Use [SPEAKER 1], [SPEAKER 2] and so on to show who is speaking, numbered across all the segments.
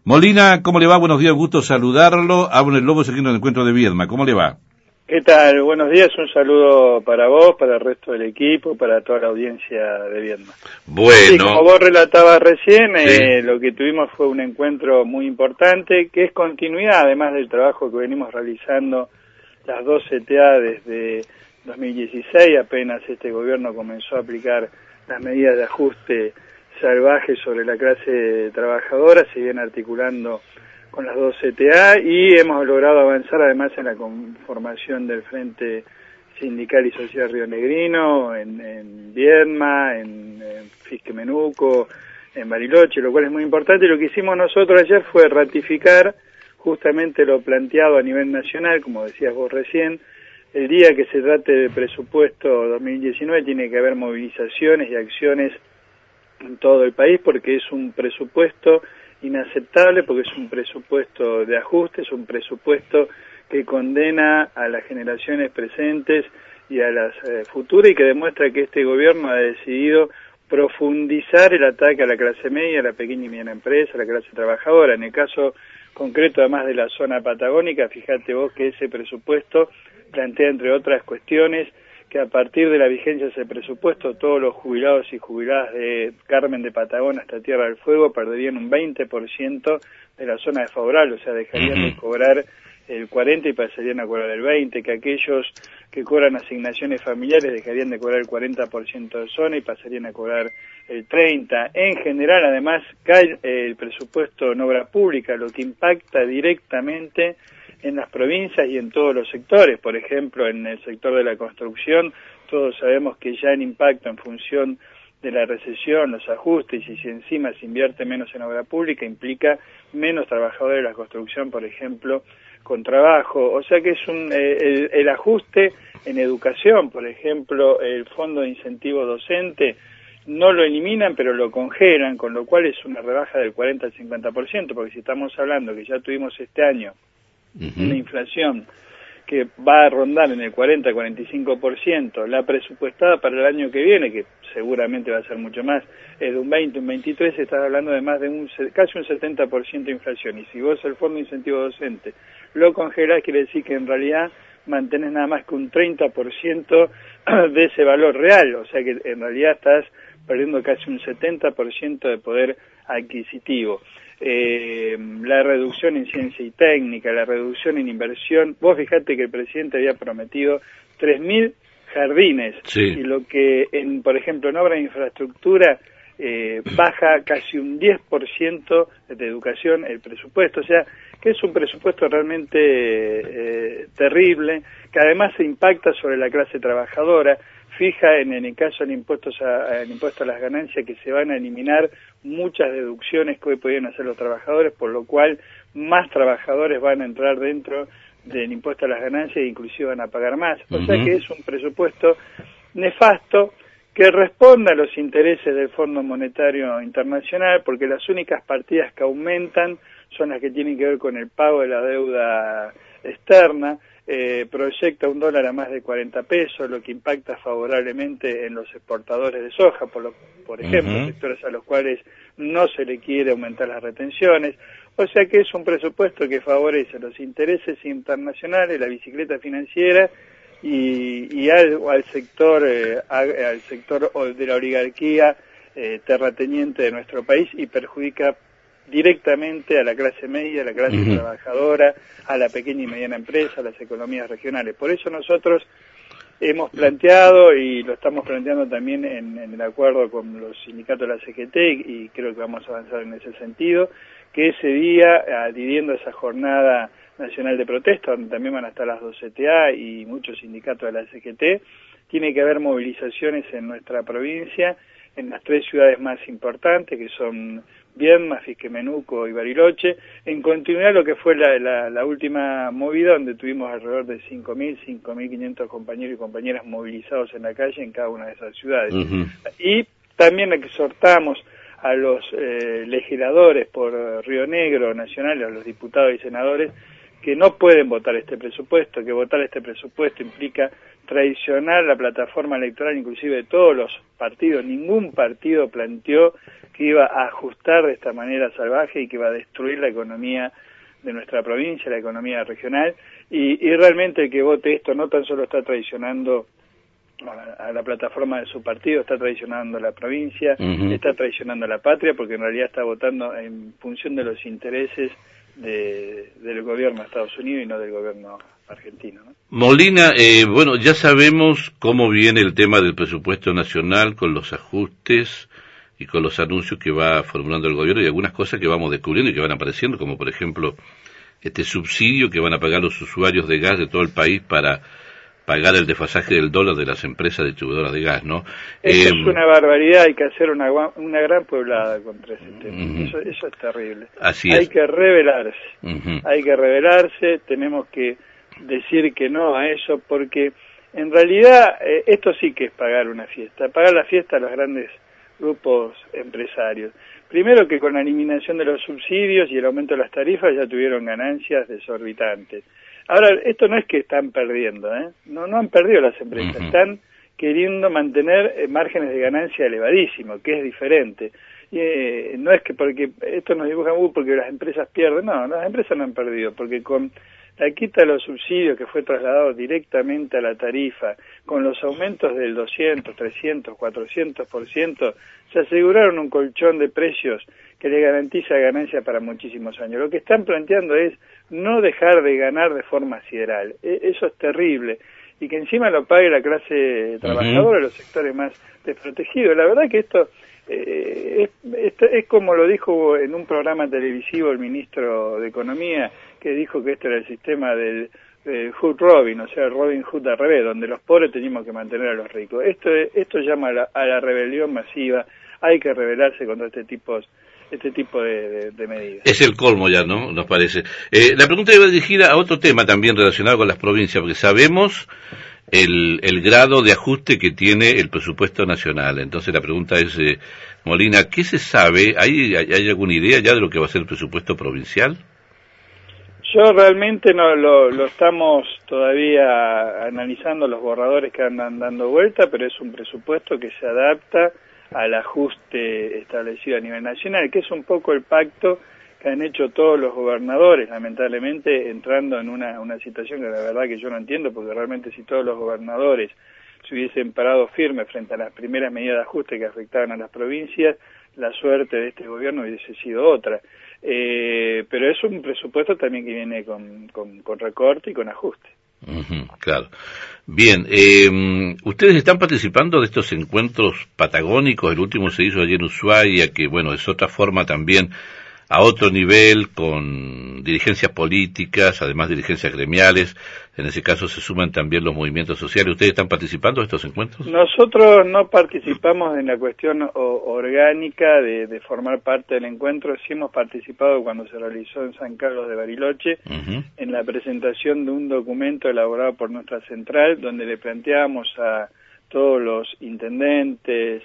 [SPEAKER 1] Molina, ¿cómo le va? Buenos días, gusto saludarlo. Hablo en el Lobo Seguindo del Encuentro de Viedma. ¿Cómo le va?
[SPEAKER 2] ¿Qué tal? Buenos días, un saludo para vos, para el resto del equipo, para toda la audiencia de Viedma.
[SPEAKER 1] Bueno.
[SPEAKER 2] Sí, como vos relatabas recién,
[SPEAKER 1] sí.
[SPEAKER 2] Lo que tuvimos fue un encuentro muy importante, que es continuidad, además del trabajo que venimos realizando las dos CTA desde 2016, apenas este gobierno comenzó a aplicar las medidas de ajuste salvaje sobre la clase trabajadora, se viene articulando con las dos CTA y hemos logrado avanzar además en la conformación del Frente Sindical y Social Rionegrino, en Viedma, en Fisquemenuco, en Bariloche, lo cual es muy importante. Lo que hicimos nosotros ayer fue ratificar justamente lo planteado a nivel nacional, como decías vos recién. El día que se trate de presupuesto 2019 tiene que haber movilizaciones y acciones en todo el país porque es un presupuesto inaceptable, porque es un presupuesto de ajuste, es un presupuesto que condena a las generaciones presentes y a las futuras y que demuestra que este gobierno ha decidido profundizar el ataque a la clase media, a la pequeña y mediana empresa, a la clase trabajadora. En el caso concreto, además de la zona patagónica, fíjate vos que ese presupuesto plantea, entre otras cuestiones, que a partir de la vigencia de ese presupuesto todos los jubilados y jubiladas de Carmen de Patagón hasta Tierra del Fuego perderían un 20% de la zona desfavorable, o sea, dejarían de cobrar el 40 y pasarían a cobrar el 20, que aquellos que cobran asignaciones familiares dejarían de cobrar el 40% de zona y pasarían a cobrar el 30. En general, además, cae el presupuesto en obra pública, lo que impacta directamente en las provincias y en todos los sectores. Por ejemplo, en el sector de la construcción, todos sabemos que ya en impacto en función de la recesión, los ajustes, y si encima se invierte menos en obra pública, implica menos trabajadores de la construcción, por ejemplo, con trabajo. O sea que es el ajuste en educación, por ejemplo, el fondo de incentivo docente, no lo eliminan, pero lo congelan, con lo cual es una rebaja del 40 al 50%, porque si estamos hablando que ya tuvimos este año una inflación que va a rondar en el 40-45%, la presupuestada para el año que viene, que seguramente va a ser mucho más, es de un 20, un 23, estás hablando de más de casi un 70% de inflación, y si vos el fondo de incentivo docente lo congelás, quiere decir que en realidad mantenés nada más que un 30% de ese valor real, o sea que en realidad estás perdiendo casi un 70% de poder adquisitivo. La reducción en ciencia y técnica, la reducción en inversión. Vos fijate que el presidente había prometido 3.000 jardines, y lo que, por ejemplo, en obra de infraestructura, baja casi un 10% de educación el presupuesto, o sea, que es un presupuesto realmente terrible, que además se impacta sobre la clase trabajadora. Fija en el caso del impuesto a las ganancias que se van a eliminar muchas deducciones que hoy podían hacer los trabajadores, por lo cual más trabajadores van a entrar dentro del impuesto a las ganancias e inclusive van a pagar más. O sea que es un presupuesto nefasto que responde a los intereses del Fondo Monetario Internacional, porque las únicas partidas que aumentan son las que tienen que ver con el pago de la deuda externa. Proyecta $1 a más de 40 pesos, lo que impacta favorablemente en los exportadores de soja, por ejemplo, sectores a los cuales no se le quiere aumentar las retenciones. O sea que es un presupuesto que favorece los intereses internacionales, la bicicleta financiera y al sector de la oligarquía terrateniente de nuestro país, y perjudica directamente a la clase media, a la clase trabajadora, a la pequeña y mediana empresa, a las economías regionales. Por eso nosotros hemos planteado, y lo estamos planteando también en el acuerdo con los sindicatos de la CGT, y creo que vamos a avanzar en ese sentido, que ese día, adhiriendo a esa jornada nacional de protesta, donde también van a estar las dos CTA y muchos sindicatos de la CGT, tiene que haber movilizaciones en nuestra provincia, en las 3 ciudades más importantes, que son Viedma, Fisquemenuco y Bariloche, en continuidad lo que fue la última movida, donde tuvimos alrededor de 5.500 compañeros y compañeras movilizados en la calle en cada una de esas ciudades. Y también exhortamos a los legisladores por Río Negro Nacional, a los diputados y senadores, que no pueden votar este presupuesto, que votar este presupuesto implica traicionar la plataforma electoral, inclusive de todos los partidos. Ningún partido planteó que iba a ajustar de esta manera salvaje y que iba a destruir la economía de nuestra provincia, la economía regional, y realmente el que vote esto no tan solo está traicionando a la plataforma de su partido, está traicionando la provincia, está traicionando la patria, porque en realidad está votando en función de los intereses del gobierno de Estados Unidos y no del gobierno argentino, ¿no?
[SPEAKER 1] Molina, bueno, ya sabemos cómo viene el tema del presupuesto nacional con los ajustes y con los anuncios que va formulando el gobierno y algunas cosas que vamos descubriendo y que van apareciendo, como por ejemplo este subsidio que van a pagar los usuarios de gas de todo el país para pagar el desfasaje del dólar de las empresas distribuidoras de gas, ¿no?
[SPEAKER 2] Eso es una barbaridad, hay que hacer una gran pueblada contra ese tema. Eso es terrible.
[SPEAKER 1] Así
[SPEAKER 2] hay
[SPEAKER 1] es.
[SPEAKER 2] que rebelarse, hay que rebelarse, tenemos que decir que no a eso, porque en realidad esto sí que es pagar una fiesta, pagar la fiesta a los grandes grupos empresarios. Primero que con la eliminación de los subsidios y el aumento de las tarifas ya tuvieron ganancias desorbitantes. Ahora, esto no es que están perdiendo, no han perdido las empresas, están queriendo mantener márgenes de ganancia elevadísimos, que es diferente. No es que porque esto nos dibuja porque las empresas pierden, no, las empresas no han perdido, porque con la quita de los subsidios que fue trasladado directamente a la tarifa, con los aumentos del 200, 300, 400%, se aseguraron un colchón de precios que le garantiza ganancia para muchísimos años. Lo que están planteando es no dejar de ganar de forma sideral. Eso es terrible. Y que encima lo pague la clase trabajadora, los sectores más desprotegidos. La verdad que esto es como lo dijo en un programa televisivo el ministro de Economía, que dijo que este era el sistema del Hood Robin, o sea, el Robin Hood al revés, donde los pobres teníamos que mantener a los ricos. Esto llama a la rebelión masiva. Hay que rebelarse contra este tipo de medidas.
[SPEAKER 1] Es el colmo ya, ¿no? Nos parece. La pregunta iba dirigida a otro tema también relacionado con las provincias, porque sabemos el grado de ajuste que tiene el presupuesto nacional. Entonces la pregunta es, Molina, ¿qué se sabe? ¿Hay alguna idea ya de lo que va a ser el presupuesto provincial?
[SPEAKER 2] Yo realmente no lo estamos todavía analizando, los borradores que andan dando vuelta, pero es un presupuesto que se adapta al ajuste establecido a nivel nacional, que es un poco el pacto que han hecho todos los gobernadores, lamentablemente entrando en una situación que la verdad que yo no entiendo, porque realmente si todos los gobernadores se hubiesen parado firmes frente a las primeras medidas de ajuste que afectaban a las provincias, la suerte de este gobierno hubiese sido otra. Pero es un presupuesto también que viene con recorte y con ajuste.
[SPEAKER 1] Claro. Bien, ustedes están participando de estos encuentros patagónicos, el último se hizo allí en Ushuaia, que bueno, es otra forma también a otro nivel, con dirigencias políticas, además dirigencias gremiales, en ese caso se suman también los movimientos sociales. ¿Ustedes están participando de estos encuentros?
[SPEAKER 2] Nosotros no participamos en la cuestión orgánica de formar parte del encuentro, sí hemos participado cuando se realizó en San Carlos de Bariloche, en la presentación de un documento elaborado por nuestra central, donde le planteábamos a todos los intendentes,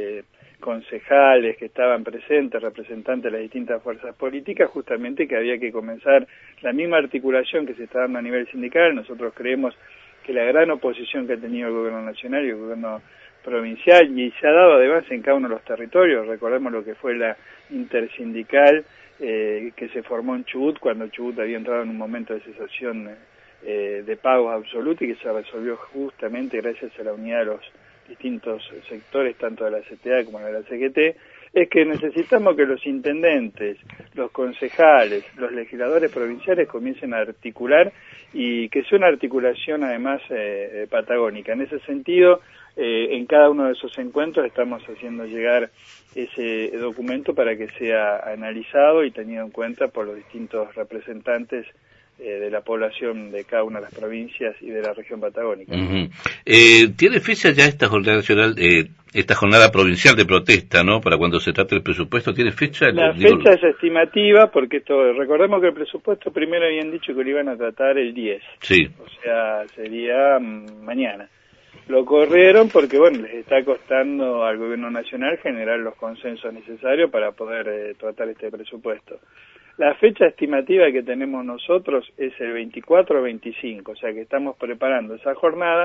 [SPEAKER 2] concejales que estaban presentes, representantes de las distintas fuerzas políticas, justamente que había que comenzar la misma articulación que se está dando a nivel sindical. Nosotros creemos que la gran oposición que ha tenido el gobierno nacional y el gobierno provincial, y se ha dado además en cada uno de los territorios, recordemos lo que fue la intersindical que se formó en Chubut, cuando Chubut había entrado en un momento de cesación de pagos absolutos, y que se resolvió justamente gracias a la unidad de los distintos sectores, tanto de la CTA como de la CGT, es que necesitamos que los intendentes, los concejales, los legisladores provinciales comiencen a articular, y que sea una articulación además patagónica. En ese sentido, en cada uno de esos encuentros estamos haciendo llegar ese documento para que sea analizado y tenido en cuenta por los distintos representantes de la población de cada una de las provincias y de la región patagónica.
[SPEAKER 1] ¿Tiene fecha ya esta jornada nacional, esta jornada provincial de protesta, ¿no? Para cuando se trate el presupuesto, ¿tiene fecha?
[SPEAKER 2] La fecha es estimativa, porque recordemos que el presupuesto primero habían dicho que lo iban a tratar el 10.
[SPEAKER 1] Sí.
[SPEAKER 2] O sea, sería mañana. Lo corrieron porque, bueno, les está costando al gobierno nacional generar los consensos necesarios para poder tratar este presupuesto. La fecha estimativa que tenemos nosotros es el 24 o 25, o sea que estamos preparando esa jornada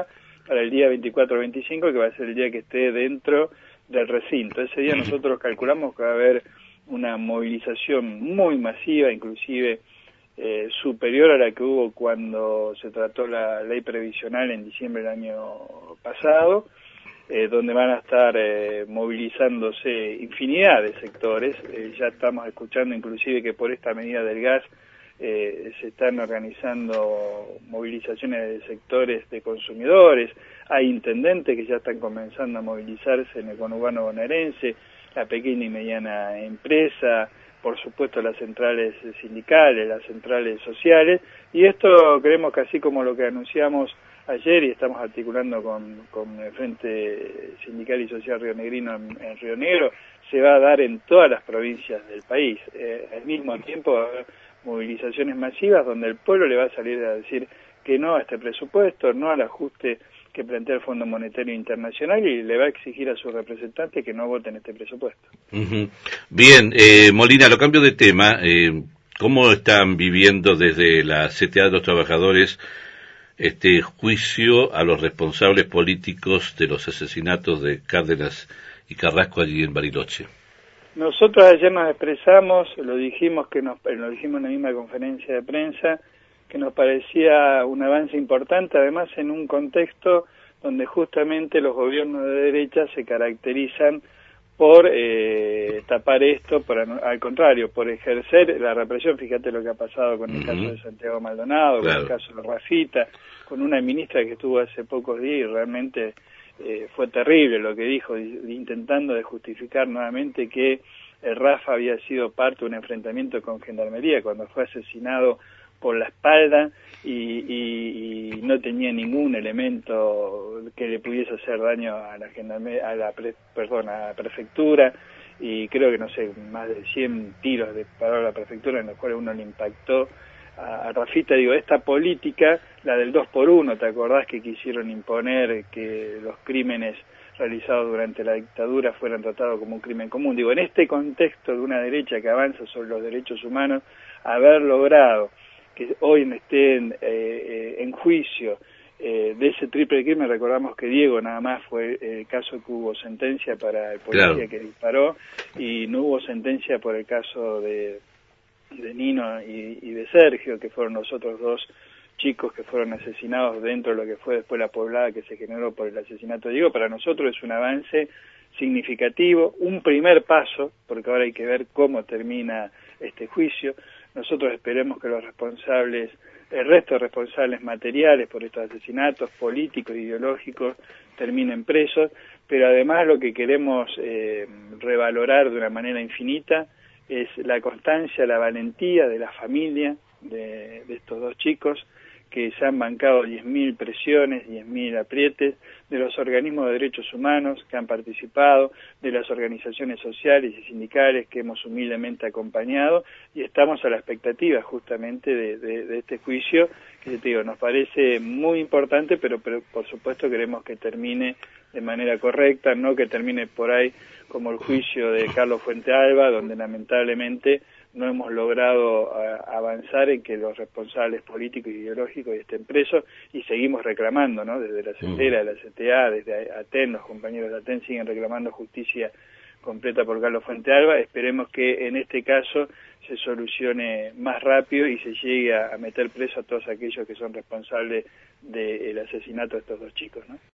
[SPEAKER 2] para el día 24-25, que va a ser el día que esté dentro del recinto. Ese día nosotros calculamos que va a haber una movilización muy masiva, inclusive superior a la que hubo cuando se trató la ley previsional en diciembre del año pasado, donde van a estar movilizándose infinidad de sectores. Ya estamos escuchando inclusive que por esta medida del gas se están organizando movilizaciones de sectores de consumidores, hay intendentes que ya están comenzando a movilizarse en el conurbano bonaerense, la pequeña y mediana empresa, por supuesto las centrales sindicales, las centrales sociales, y esto creemos que así como lo que anunciamos ayer y estamos articulando con el Frente Sindical y Social Rionegrino en Río Negro, se va a dar en todas las provincias del país. Al mismo tiempo va a haber movilizaciones masivas donde el pueblo le va a salir a decir que no a este presupuesto, no al ajuste que plantea el Fondo Monetario Internacional, y le va a exigir a sus representantes que no voten este presupuesto.
[SPEAKER 1] Bien, Molina, lo cambio de tema. ¿Cómo están viviendo desde la CTA de los Trabajadores este juicio a los responsables políticos de los asesinatos de Cárdenas y Carrasco allí en Bariloche?
[SPEAKER 2] Nosotros ayer nos expresamos, lo dijimos en la misma conferencia de prensa, que nos parecía un avance importante, además en un contexto donde justamente los gobiernos de derecha se caracterizan por tapar esto, al contrario, por ejercer la represión. Fíjate lo que ha pasado con el caso de Santiago Maldonado, con el caso de Rafita, con una ministra que estuvo hace pocos días y realmente fue terrible lo que dijo, intentando de justificar nuevamente que el Rafa había sido parte de un enfrentamiento con Gendarmería cuando fue asesinado por la espalda y no tenía ningún elemento que le pudiese hacer daño a la Gendarmería, a la prefectura, y creo que no sé, más de 100 tiros disparó a la prefectura en los cuales uno le impactó a Rafita. Digo, esta política, la del 2x1, ¿te acordás que quisieron imponer que los crímenes realizados durante la dictadura fueran tratados como un crimen común? Digo, en este contexto de una derecha que avanza sobre los derechos humanos, haber logrado que hoy estén en juicio de ese triple crimen. Recordamos que Diego nada más fue el caso que hubo sentencia para el policía que disparó, y no hubo sentencia por el caso de Nino y de Sergio, que fueron los otros dos chicos que fueron asesinados dentro de lo que fue después la poblada que se generó por el asesinato de Diego. Para nosotros es un avance significativo, un primer paso, porque ahora hay que ver cómo termina este juicio. Nosotros esperemos que los responsables, el resto de responsables materiales por estos asesinatos políticos e ideológicos terminen presos, pero además lo que queremos revalorar de una manera infinita es la constancia, la valentía de la familia de estos dos chicos, que se han bancado 10.000 presiones, 10.000 aprietes, de los organismos de derechos humanos que han participado, de las organizaciones sociales y sindicales que hemos humildemente acompañado, y estamos a la expectativa justamente de este juicio, que te digo, nos parece muy importante, pero por supuesto queremos que termine de manera correcta, no que termine por ahí como el juicio de Carlos Fuentealba, donde lamentablemente no hemos logrado avanzar en que los responsables políticos y ideológicos estén presos, y seguimos reclamando, ¿no? Desde la CETERA, la CTA, desde ATEN, los compañeros de ATEN siguen reclamando justicia completa por Carlos Fuentealba. Esperemos que en este caso se solucione más rápido y se llegue a meter preso a todos aquellos que son responsables del asesinato de estos dos chicos, ¿no?